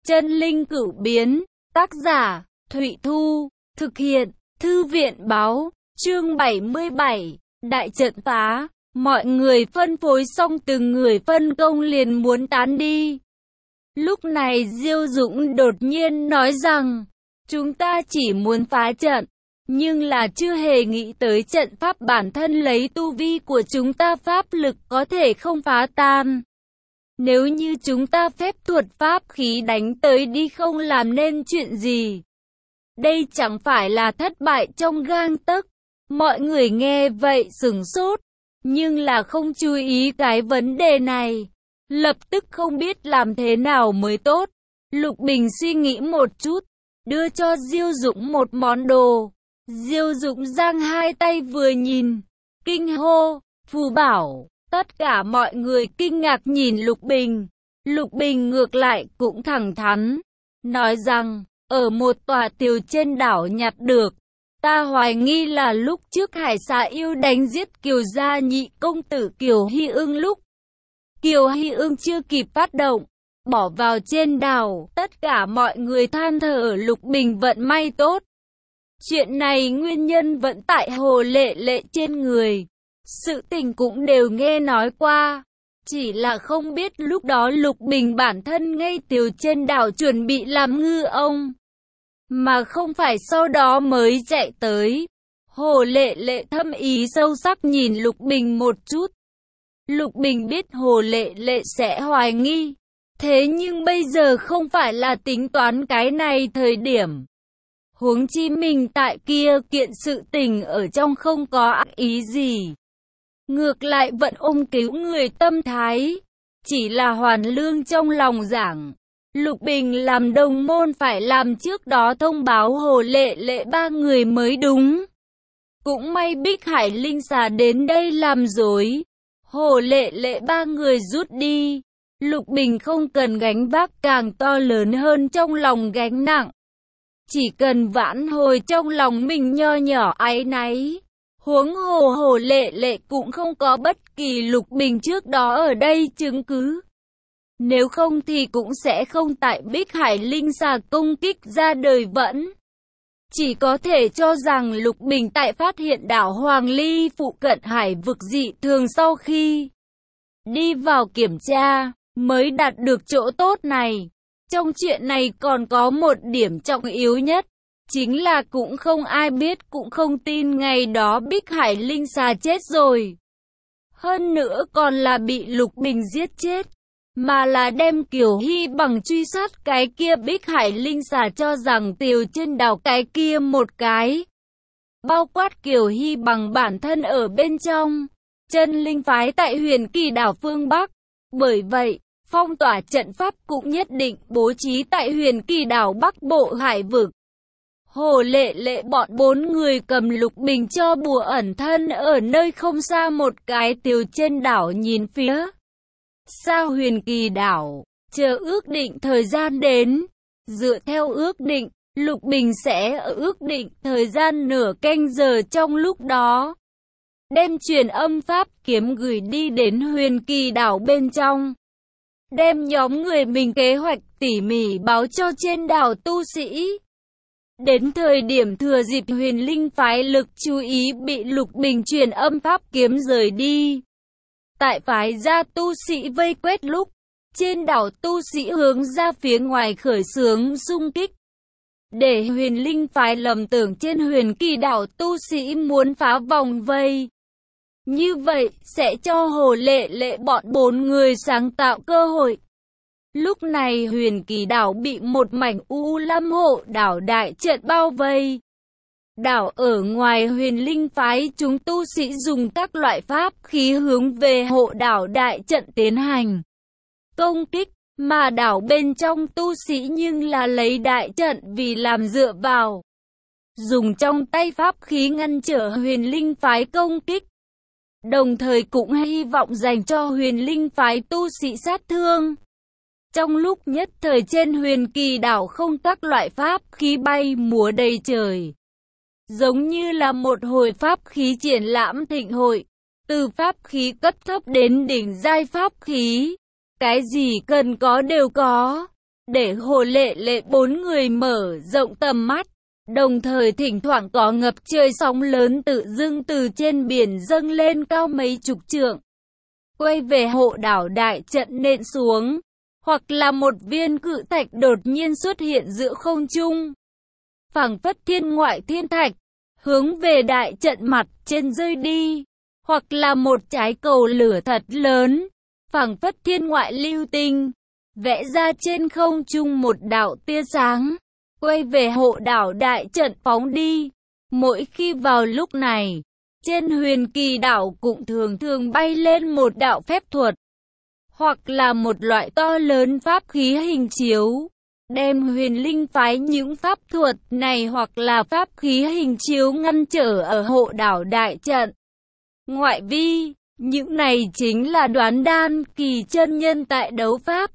Chân linh cửu biến, tác giả, Thụy Thu, thực hiện, Thư viện báo, chương 77, đại trận phá, mọi người phân phối xong từng người phân công liền muốn tán đi. Lúc này Diêu Dũng đột nhiên nói rằng, chúng ta chỉ muốn phá trận, nhưng là chưa hề nghĩ tới trận pháp bản thân lấy tu vi của chúng ta pháp lực có thể không phá tan. Nếu như chúng ta phép thuật pháp khí đánh tới đi không làm nên chuyện gì. Đây chẳng phải là thất bại trong gang tấc. Mọi người nghe vậy sửng sốt, nhưng là không chú ý cái vấn đề này. Lập tức không biết làm thế nào mới tốt. Lục Bình suy nghĩ một chút, đưa cho Diêu Dũng một món đồ. Diêu Dũng giang hai tay vừa nhìn, kinh hô, phù bảo. Tất cả mọi người kinh ngạc nhìn Lục Bình. Lục Bình ngược lại cũng thẳng thắn, nói rằng, ở một tòa tiểu trên đảo nhặt được. Ta hoài nghi là lúc trước Hải Xà Yêu đánh giết Kiều gia nhị công tử Kiều Hy Ưng lúc Kiều Hy Ưng chưa kịp phát động, bỏ vào trên đảo. Tất cả mọi người than thở Lục Bình vận may tốt. Chuyện này nguyên nhân vẫn tại Hồ Lệ Lệ trên người. Sự tình cũng đều nghe nói qua, chỉ là không biết lúc đó Lục Bình bản thân ngay tiểu trên đảo chuẩn bị làm ngư ông, mà không phải sau đó mới chạy tới. Hồ Lệ Lệ thâm ý sâu sắc nhìn Lục Bình một chút. Lục Bình biết Hồ Lệ Lệ sẽ hoài nghi, thế nhưng bây giờ không phải là tính toán cái này thời điểm. Huống chi mình tại kia kiện sự tình ở trong không có ác ý gì. Ngược lại vẫn ôm cứu người tâm thái, chỉ là hoàn lương trong lòng giảng. Lục Bình làm đồng môn phải làm trước đó thông báo Hồ Lệ Lệ ba người mới đúng. Cũng may Bích Hải Linh Xà đến đây làm dối. Hồ Lệ Lệ ba người rút đi. Lục Bình không cần gánh vác càng to lớn hơn trong lòng gánh nặng. Chỉ cần vãn hồi trong lòng mình nho nhỏ áy náy. Huống hồ Hồ Lệ Lệ cũng không có bất kỳ Lục Bình trước đó ở đây chứng cứ. Nếu không thì cũng sẽ không tại Bích Hải Linh Xà công kích ra đời vẫn. Chỉ có thể cho rằng Lục Bình tại phát hiện đảo Hoàng Ly phụ cận hải vực dị thường sau khi đi vào kiểm tra, mới đạt được chỗ tốt này. Trong chuyện này còn có một điểm trọng yếu nhất. Chính là cũng không ai biết cũng không tin ngày đó Bích Hải Linh Xà chết rồi. Hơn nữa còn là bị Lục Bình giết chết. Mà là đem Kiều Hy bằng truy sát cái kia Bích Hải Linh Xà cho rằng tiểu trên đảo cái kia một cái. Bao quát Kiều Hy bằng bản thân ở bên trong. Chân linh phái tại Huyền Kỳ đảo phương Bắc. Bởi vậy, phong tỏa trận pháp cũng nhất định bố trí tại Huyền Kỳ đảo Bắc Bộ hải vực. Hồ Lệ Lệ bọn 4 người cầm Lục Bình cho bùa ẩn thân ở nơi không xa một cái tiểu trên đảo nhìn phía xa Huyền Kỳ đảo, chờ ước định thời gian đến. Dựa theo ước định, Lục Bình sẽ ở ước định thời gian nửa canh giờ trong lúc đó đem truyền âm pháp kiếm gửi đi đến Huyền Kỳ đảo bên trong. Đem nhóm người mình kế hoạch tỉ mỉ báo cho trên đảo tu sĩ. Đến thời điểm thừa dịp Huyền Linh phái lực chú ý bị Lục Bình truyền âm pháp kiếm rời đi. Tại phái gia tu sĩ vây quét lúc, trên đảo tu sĩ hướng ra phía ngoài khởi xướng xung kích. Để Huyền Linh phái lầm tưởng trên Huyền Kỳ đảo tu sĩ muốn phá vòng vây. Như vậy sẽ cho Hồ Lệ Lệ bọn 4 người sáng tạo cơ hội. Lúc này Huyền Kỳ đảo bị một mảnh U Lam hộ đảo đại trận bao vây. Đảo ở ngoài Huyền Linh phái chúng tu sĩ dùng các loại pháp khí hướng về hộ đảo đại trận tiến hành công kích, mà đảo bên trong tu sĩ nhưng là lấy đại trận vì làm dựa vào. Dùng trong tay pháp khí ngăn trở Huyền Linh phái công kích. Đồng thời cũng hy vọng dành cho Huyền Linh phái tu sĩ sát thương. Trong lúc nhất thời trên Huyền Kỳ đảo không các loại pháp khí bay múa đầy trời. Giống như là một hồi pháp khí triển lãm thịnh hội. Từ pháp khí cấp thấp đến đỉnh giai pháp khí. Cái gì cần có đều có. để Hồ Lệ Lệ bốn người mở rộng tầm mắt. Đồng thời thỉnh thoảng có ngập trời sóng lớn tự dưng từ trên biển dâng lên cao mấy chục trượng, quay về hộ đảo đại trận nện xuống, hoặc là một viên cự thạch đột nhiên xuất hiện giữa không trung, phảng phất thiên ngoại thiên thạch, hướng về đại trận mặt trên rơi đi, hoặc là một trái cầu lửa thật lớn, phảng phất thiên ngoại lưu tinh, vẽ ra trên không trung một đạo tia sáng, quay về hộ đảo đại trận phóng đi. Mỗi khi vào lúc này, trên Huyền Kỳ đảo cũng thường thường bay lên một đạo phép thuật, hoặc là một loại to lớn pháp khí hình chiếu, đem Huyền Linh phái những pháp thuật này hoặc là pháp khí hình chiếu ngăn trở ở hộ đảo đại trận. Ngoại vi, những này chính là Đoán Đan Kỳ chân nhân tại đấu pháp.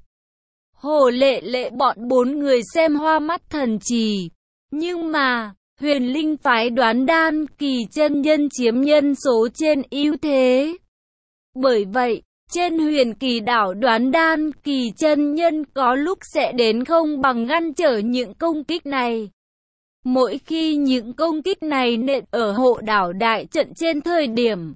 Hồ Lệ Lệ bọn bốn người xem hoa mắt thần trì, nhưng mà Huyền Linh phái Đoán Đan Kỳ chân nhân chiếm nhân số trên ưu thế. Bởi vậy, trên Huyền Kỳ đảo Đoán Đan Kỳ chân nhân có lúc sẽ đến không bằng ngăn trở những công kích này. Mỗi khi những công kích này nện ở hộ đảo đại trận trên thời điểm,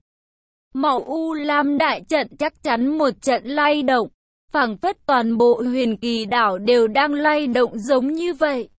màu u lam đại trận chắc chắn một trận lay động, phảng phất toàn bộ Huyền Kỳ đảo đều đang lay động giống như vậy,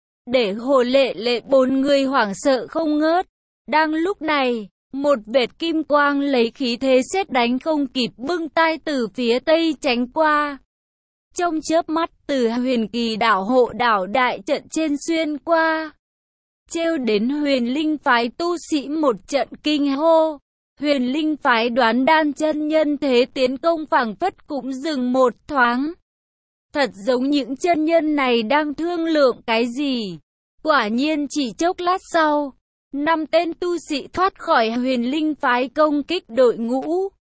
để Hồ Lệ Lệ bốn người hoảng sợ không ngớt. Đang lúc này, một vệt kim quang lấy khí thế sét đánh không kịp bưng tai từ phía tây tránh qua. Trong chớp mắt từ Huyền Kỳ đảo hộ đảo đại trận trên xuyên qua, trêu đến Huyền Linh phái tu sĩ một trận kinh hô. Huyền Linh phái Đoán Đan chân nhân thế tiến công phảng phất cũng dừng một thoáng. Thật giống những chân nhân này đang thương lượng cái gì. Quả nhiên chỉ chốc lát sau, 5 tên tu sĩ thoát khỏi Huyền Linh phái công kích đội ngũ,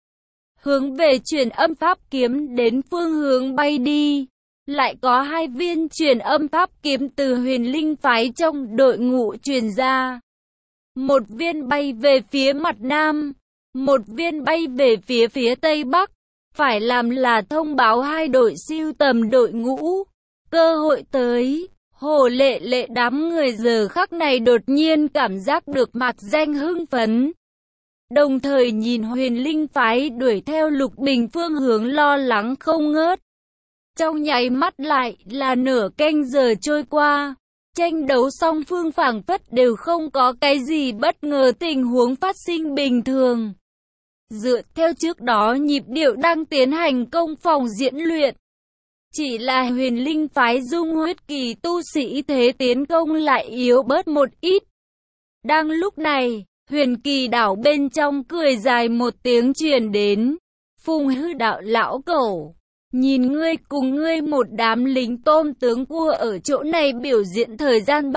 hướng về truyền âm pháp kiếm đến phương hướng bay đi. Lại có 2 viên truyền âm pháp kiếm từ Huyền Linh phái trong đội ngũ truyền ra. Một viên bay về phía mặt nam, một viên bay về phía tây bắc, phải làm là thông báo 2 đội siêu tầm đội ngũ. Cơ hội tới, Hồ Lệ Lệ đám người giờ khắc này đột nhiên cảm giác được mạc danh hưng phấn. Đồng thời nhìn Huyền Linh phái đuổi theo Lục Bình phương hướng lo lắng không ngớt. Trong nháy mắt lại là nửa canh giờ trôi qua. Tranh đấu song phương phảng phất đều không có cái gì bất ngờ, tình huống phát sinh bình thường. Dựa theo trước đó nhịp điệu đang tiến hành công phòng diễn luyện. Chỉ là Huyền Linh phái Dung Huyết Kỳ tu sĩ thế tiến công lại yếu bớt một ít. Đang lúc này, Huyền Kỳ đảo bên trong cười dài một tiếng truyền đến. Phùng Hư đạo lão cẩu, nhìn ngươi cùng ngươi một đám lính tôm tướng cua ở chỗ này biểu diễn thời gian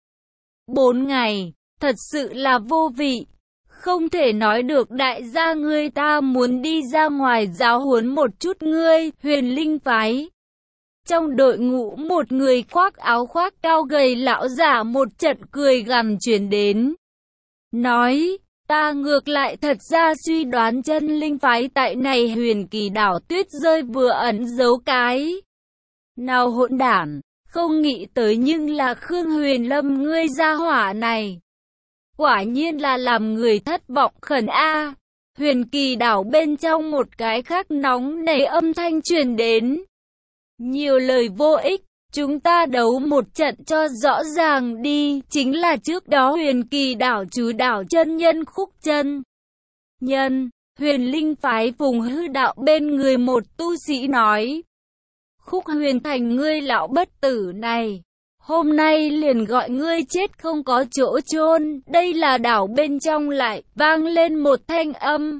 3-4 ngày, thật sự là vô vị. Không thể nói được đại gia ngươi, ta muốn đi ra ngoài giáo huấn một chút ngươi. Huyền Linh phái trong đội ngũ một người khoác áo khoác cao gầy lão giả một trận cười gằn truyền đến. Nói, ta ngược lại thật ra suy đoán chân linh phái tại này Huyền Kỳ đảo tuyết rơi vừa ẩn giấu cái nào hỗn đản, không nghĩ tới nhưng là Khương Huyền Lâm ngươi gia hỏa này. Quả nhiên là làm người thất vọng khẩn a. Huyền Kỳ đảo bên trong một cái khác nóng nảy âm thanh truyền đến. Nhiều lời vô ích, chúng ta đấu một trận cho rõ ràng đi. Chính là trước đó Huyền Kỳ đảo chú đảo chân nhân Khúc chân nhân, Huyền Linh phái Phùng Hư đạo bên người một tu sĩ nói. Khúc Huyền Thành ngươi lão bất tử này, hôm nay liền gọi ngươi chết không có chỗ chôn. Đây là đảo bên trong lại vang lên một thanh âm.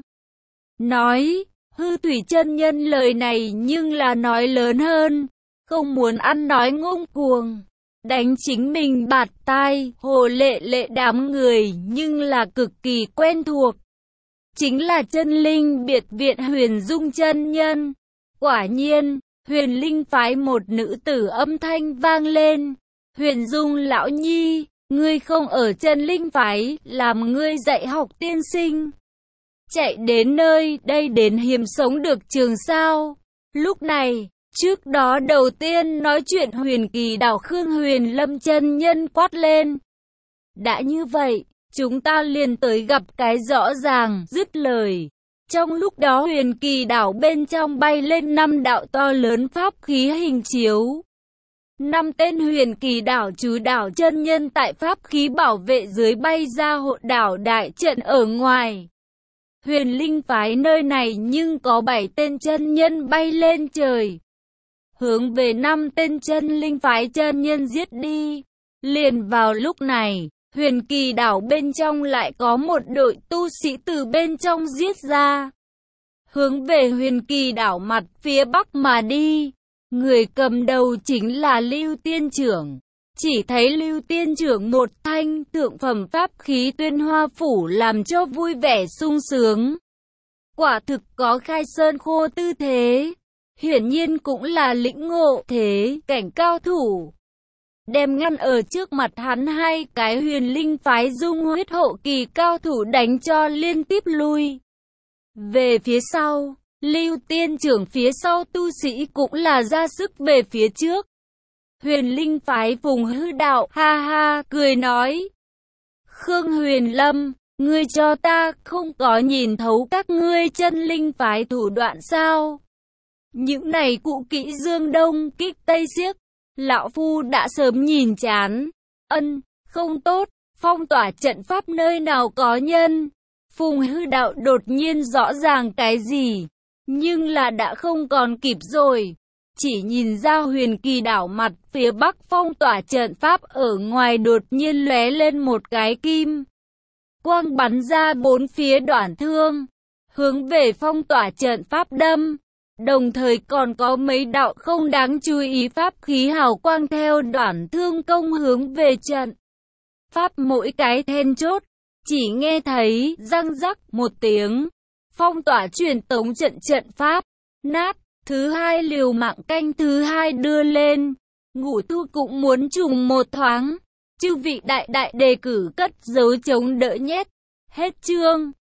Nói, Hư Thủy chân nhân lời này nhưng là nói lớn hơn, không muốn ăn nói ngông cuồng, đánh chính mình bạt tai. Hồ Lệ Lệ đám người nhưng là cực kỳ quen thuộc. Chính là chân linh biệt viện Huyền Dung chân nhân. Quả nhiên, Huyền Linh phái một nữ tử âm thanh vang lên. Huyền Dung lão nhi, ngươi không ở chân linh phái, làm ngươi dạy học tiên sinh. Chạy đến nơi đây đến hiểm sống được trường sao? Lúc này, Trước đó đầu tiên nói chuyện Huyền Kỳ Đảo, Khương Huyền Lâm chân nhân quát lên. Đã như vậy, chúng ta liền tới gặp cái rõ ràng, dứt lời. Trong lúc đó Huyền Kỳ Đảo bên trong bay lên 5 đạo to lớn pháp khí hình chiếu. 5 tên Huyền Kỳ Đảo chú đảo chân nhân tại pháp khí bảo vệ dưới bay ra hộ đảo đại trận ở ngoài. Huyền Linh phái nơi này nhưng có 7 tên chân nhân bay lên trời, hướng về 5 tên chân linh phái chân nhân giết đi. Liền vào lúc này, Huyền Kỳ Đảo bên trong lại có một đội tu sĩ từ bên trong giết ra, hướng về Huyền Kỳ Đảo mặt phía bắc mà đi. Người cầm đầu chính là Lưu Tiên Trưởng. Chỉ thấy Lưu Tiên Trưởng một thanh thượng phẩm pháp khí Tuyên Hoa Phủ làm cho vui vẻ sung sướng. Quả thực có khai sơn khô tư thế. Hiển nhiên cũng là lĩnh ngộ thế cảnh cao thủ. Đem ngăn ở trước mặt hắn 2 cái Huyền Linh phái dung huyết hậu kỳ cao thủ đánh cho liên tiếp lui về phía sau. Lưu Tiên Trưởng phía sau tu sĩ cũng là ra sức về phía trước. Huyền Linh phái Phùng Hư Đạo ha ha cười nói. Khương Huyền Lâm, ngươi cho ta không có nhìn thấu các ngươi chân linh phái thủ đoạn sao? Những này cụ kỹ dương đông kích tây xiếc, lão phu đã sớm nhìn chán. Không tốt, phong tỏa trận pháp nơi nào có nhân. Phùng Hư Đạo đột nhiên rõ ràng cái gì, nhưng là đã không còn kịp rồi. Chỉ nhìn ra Huyền Kỳ Đảo mặt phía bắc phong tỏa trận pháp ở ngoài đột nhiên lóe lên một cái kim quang bắn ra 4 phía đoạn thương, hướng về phong tỏa trận pháp đâm. Đồng thời còn có mấy đạo không đáng chú ý pháp khí hào quang theo đoạn thương công hướng về trận pháp mỗi cái then chốt. Chỉ nghe thấy răng rắc một tiếng, phong tỏa truyền tống trận pháp nát. Thứ 2 liều mạng canh thứ 2 đưa lên. Ngũ Tu cũng muốn trùng một thoáng. Chư vị đại đề cử cất dấu chống đỡ nhét. Hết chương.